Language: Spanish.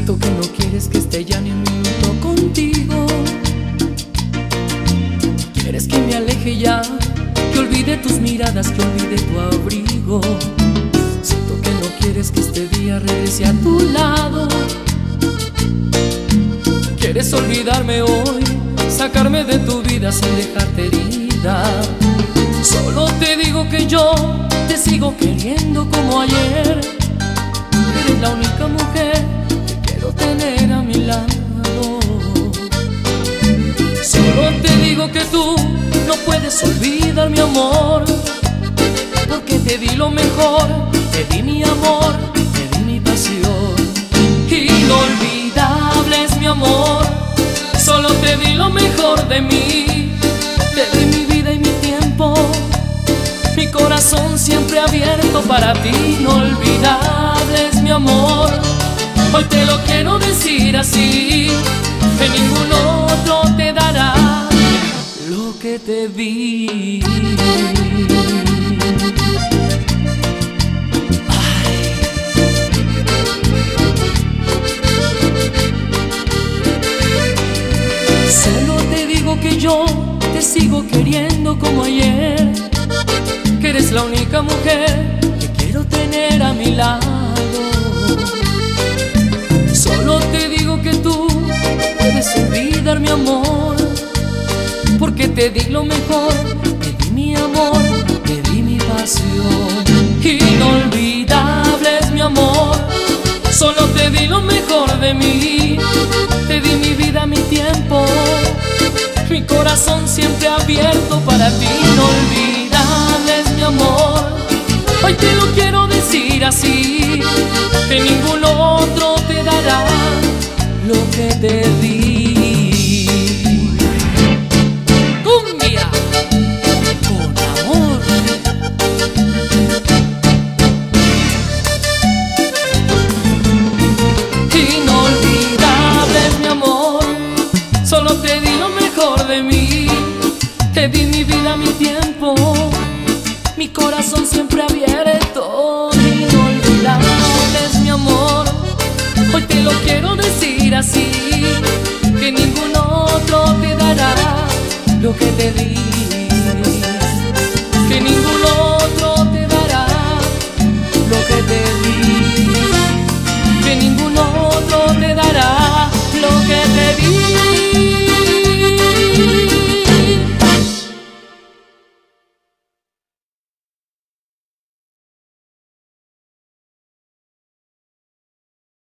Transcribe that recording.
Siento que no quieres que esté ya ni un minuto contigo. Quieres que me aleje ya, que olvide tus miradas, que olvide tu abrigo. Siento que no quieres que este día regrese a tu lado. Quieres olvidarme hoy, sacarme de tu vida sin dejarte herida. Solo te digo que yo te sigo queriendo como ayer. Eres la única mujer que quiero tener a mi lado. Solo te digo que tú no puedes olvidar mi amor, porque te di lo mejor, te di mi amor, te di mi pasión. Inolvidable es mi amor, solo te di lo mejor de mí. Te di mi vida y mi tiempo, mi corazón siempre abierto para ti. Inolvidable es mi amor, hoy te lo quiero decir así, que ningún otro te dará lo que te di. Solo te digo que yo te sigo queriendo como ayer, que eres la única mujer que quiero tener a mi lado. Solo te digo que tú puedes olvidar mi amor, porque te di lo mejor, te di mi amor, te di mi pasión. Inolvidable es mi amor, solo te di lo mejor de mí. Te di mi vida, mi tiempo, mi corazón siempre abierto para ti. Inolvidable es mi amor, hoy te lo quiero decir así, que ningún otro te dará lo que te di. Cumbia con amor. Inolvidable es mi amor, solo te di lo mejor de mí. Te di mi vida, mi tiempo, mi corazón siempre abierto. Inolvidable es mi amor, hoy te lo quiero decir así, que ningún otro te dará lo que te di.